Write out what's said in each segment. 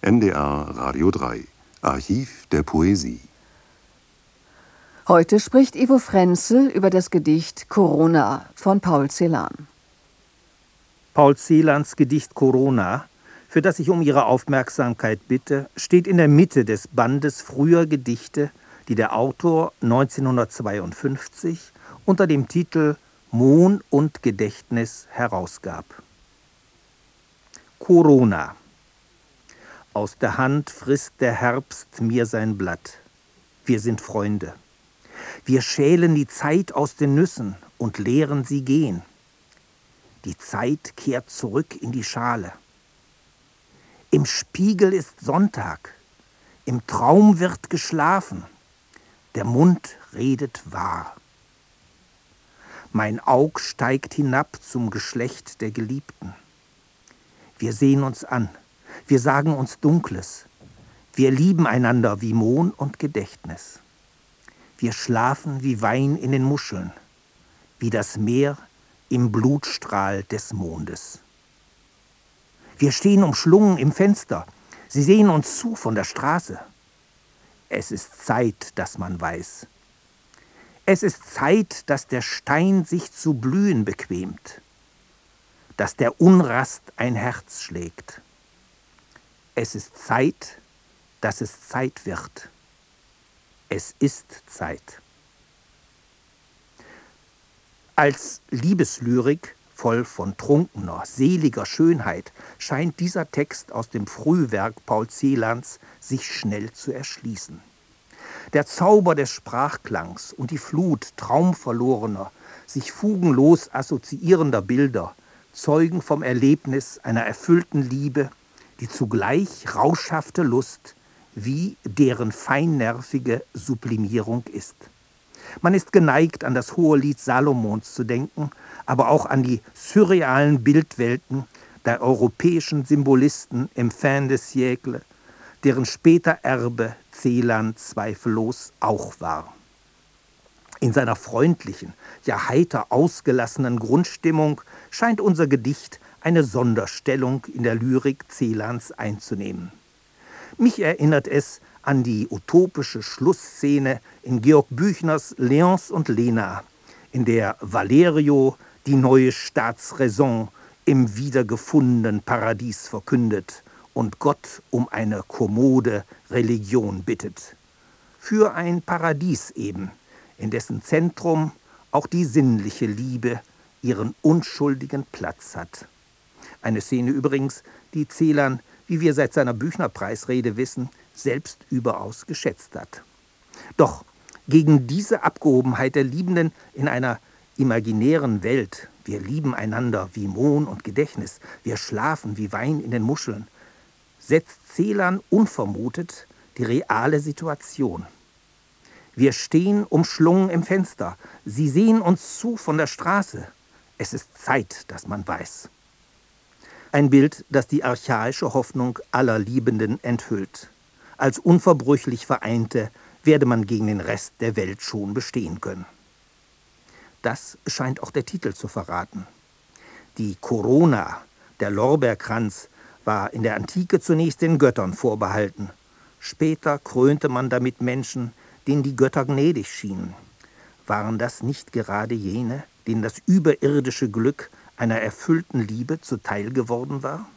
NDR Radio 3, Archiv der Poesie. Heute spricht Ivo Frenzel über das Gedicht Corona von Paul Celan. Paul Celans Gedicht Corona, für das ich um Ihre Aufmerksamkeit bitte, steht in der Mitte des Bandes früher Gedichte, die der Autor 1952 unter dem Titel Mohn und Gedächtnis herausgab. Corona. Aus der Hand frisst der Herbst mir sein Blatt. Wir sind Freunde. Wir schälen die Zeit aus den Nüssen und lehren sie gehen. Die Zeit kehrt zurück in die Schale. Im Spiegel ist Sonntag, im Traum wird geschlafen, der Mund redet wahr. Mein Aug steigt hinab zum Geschlecht der Geliebten. Wir sehen uns an, wir sagen uns Dunkles, wir lieben einander wie Mohn und Gedächtnis. Wir schlafen wie Wein in den Muscheln, wie das Meer im Blutstrahl des Mondes. Wir stehen umschlungen im Fenster, sie sehen uns zu von der Straße. Es ist Zeit, dass man weiß. Es ist Zeit, dass der Stein sich zu blühen bequemt, dass der Unrast ein Herz schlägt. Es ist Zeit, dass es Zeit wird. Es ist Zeit. Als Liebeslyrik, voll von trunkener, seliger Schönheit, scheint dieser Text aus dem Frühwerk Paul Celans sich schnell zu erschließen. Der Zauber des Sprachklangs und die Flut traumverlorener, sich fugenlos assoziierender Bilder zeugen vom Erlebnis einer erfüllten Liebe, die zugleich rauschhafte Lust wie deren feinnervige Sublimierung ist. Man ist geneigt, an das Hohelied Salomons zu denken, aber auch an die surrealen Bildwelten der europäischen Symbolisten im Fin de siècle, deren später Erbe Celan zweifellos auch war. In seiner freundlichen, ja heiter ausgelassenen Grundstimmung scheint unser Gedicht eine Sonderstellung in der Lyrik Celans einzunehmen. Mich erinnert es an die utopische Schlussszene in Georg Büchners Léonce und Lena, in der Valerio die neue Staatsräson im wiedergefundenen Paradies verkündet und Gott um eine kommode Religion bittet. Für ein Paradies eben, in dessen Zentrum auch die sinnliche Liebe ihren unschuldigen Platz hat. Eine Szene übrigens, die Celan, wie wir seit seiner Büchner-Preisrede wissen, selbst überaus geschätzt hat. Doch gegen diese Abgehobenheit der Liebenden in einer imaginären Welt, wir lieben einander wie Mohn und Gedächtnis, wir schlafen wie Wein in den Muscheln, setzt Celan unvermutet die reale Situation. Wir stehen umschlungen im Fenster, sie sehen uns zu von der Straße. Es ist Zeit, dass man weiß. Ein Bild, das die archaische Hoffnung aller Liebenden enthüllt. Als unverbrüchlich Vereinte werde man gegen den Rest der Welt schon bestehen können. Das scheint auch der Titel zu verraten. Die Corona, der Lorbeerkranz, war in der Antike zunächst den Göttern vorbehalten. Später krönte man damit Menschen, denen die Götter gnädig schienen. Waren das nicht gerade jene, denen das überirdische Glück einer erfüllten Liebe zuteil geworden war?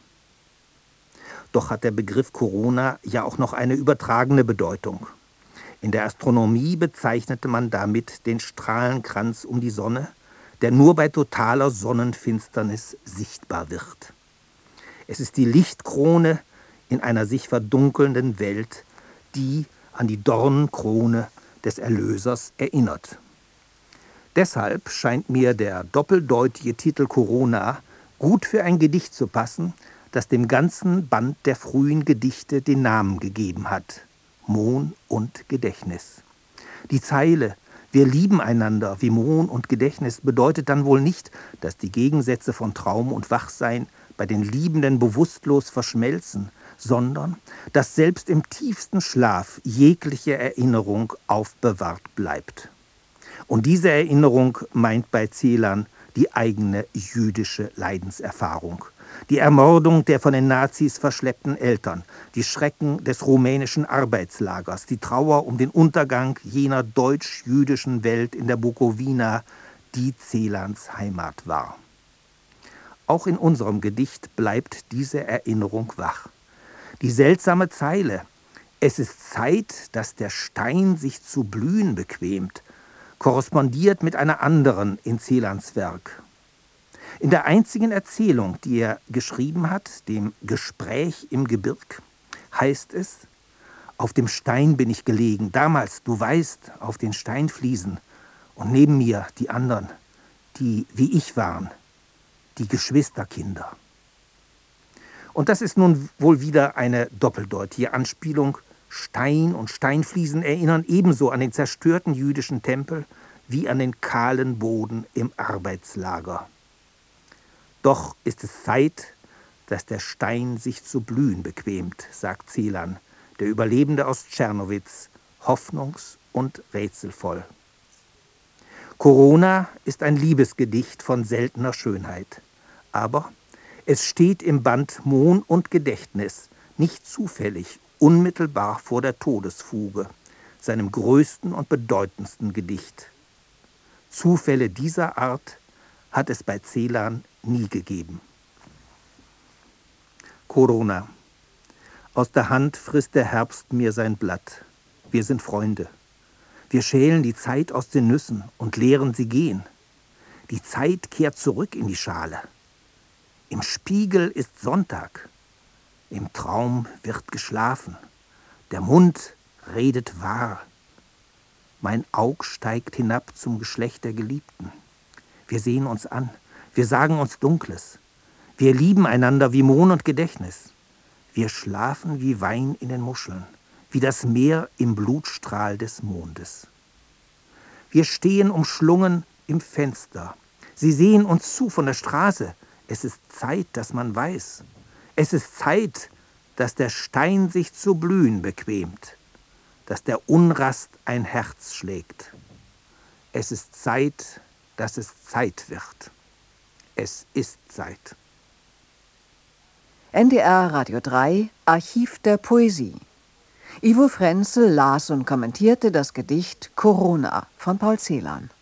Doch hat der Begriff Corona ja auch noch eine übertragene Bedeutung. In der Astronomie bezeichnete man damit den Strahlenkranz um die Sonne, der nur bei totaler Sonnenfinsternis sichtbar wird. Es ist die Lichtkrone in einer sich verdunkelnden Welt, die an die Dornenkrone des Erlösers erinnert. Deshalb scheint mir der doppeldeutige Titel Corona gut für ein Gedicht zu passen, das dem ganzen Band der frühen Gedichte den Namen gegeben hat: Mohn und Gedächtnis. Die Zeile „Wir lieben einander wie Mohn und Gedächtnis“ bedeutet dann wohl nicht, dass die Gegensätze von Traum und Wachsein bei den Liebenden bewusstlos verschmelzen, sondern dass selbst im tiefsten Schlaf jegliche Erinnerung aufbewahrt bleibt. Und diese Erinnerung meint bei Celan die eigene jüdische Leidenserfahrung, Die Ermordung der von den Nazis verschleppten Eltern, die Schrecken des rumänischen Arbeitslagers, die Trauer um den Untergang jener deutsch-jüdischen Welt in der Bukowina, die Celans Heimat war. Auch in unserem Gedicht bleibt diese Erinnerung wach. Die seltsame Zeile „Es ist Zeit, dass der Stein sich zu blühen bequemt“ korrespondiert mit einer anderen in Celans Werk. In der einzigen Erzählung, die er geschrieben hat, dem Gespräch im Gebirg, heißt es: Auf dem Stein bin ich gelegen, damals, du weißt, auf den Steinfliesen, und neben mir die anderen, die wie ich waren, die Geschwisterkinder. Und das ist nun wohl wieder eine doppeldeutige Anspielung. Stein und Steinfliesen erinnern ebenso an den zerstörten jüdischen Tempel wie an den kahlen Boden im Arbeitslager. Doch ist es Zeit, dass der Stein sich zu blühen bequemt, sagt Celan, der Überlebende aus Tschernowitz, hoffnungs- und rätselvoll. Corona ist ein Liebesgedicht von seltener Schönheit. Aber es steht im Band Mohn und Gedächtnis nicht zufällig unmittelbar vor der Todesfuge, seinem größten und bedeutendsten Gedicht. Zufälle dieser Art hat es bei Celan nie gegeben. Corona. Aus der Hand frisst der Herbst mir sein Blatt. Wir sind Freunde. Wir schälen die Zeit aus den Nüssen und leeren sie gehen. Die Zeit kehrt zurück in die Schale. Im Spiegel ist Sonntag. Im Traum wird geschlafen. Der Mund redet wahr. Mein Aug steigt hinab zum Geschlecht der Geliebten. Wir sehen uns an. Wir sagen uns Dunkles. Wir lieben einander wie Mohn und Gedächtnis. Wir schlafen wie Wein in den Muscheln, wie das Meer im Blutstrahl des Mondes. Wir stehen umschlungen im Fenster. Sie sehen uns zu von der Straße. Es ist Zeit, dass man weiß. Es ist Zeit, dass der Stein sich zu blühen bequemt, dass der Unrast ein Herz schlägt. Es ist Zeit, dass es Zeit wird. Es ist Zeit. NDR Radio 3, Archiv der Poesie. Ivo Frenzel las und kommentierte das Gedicht Corona von Paul Celan.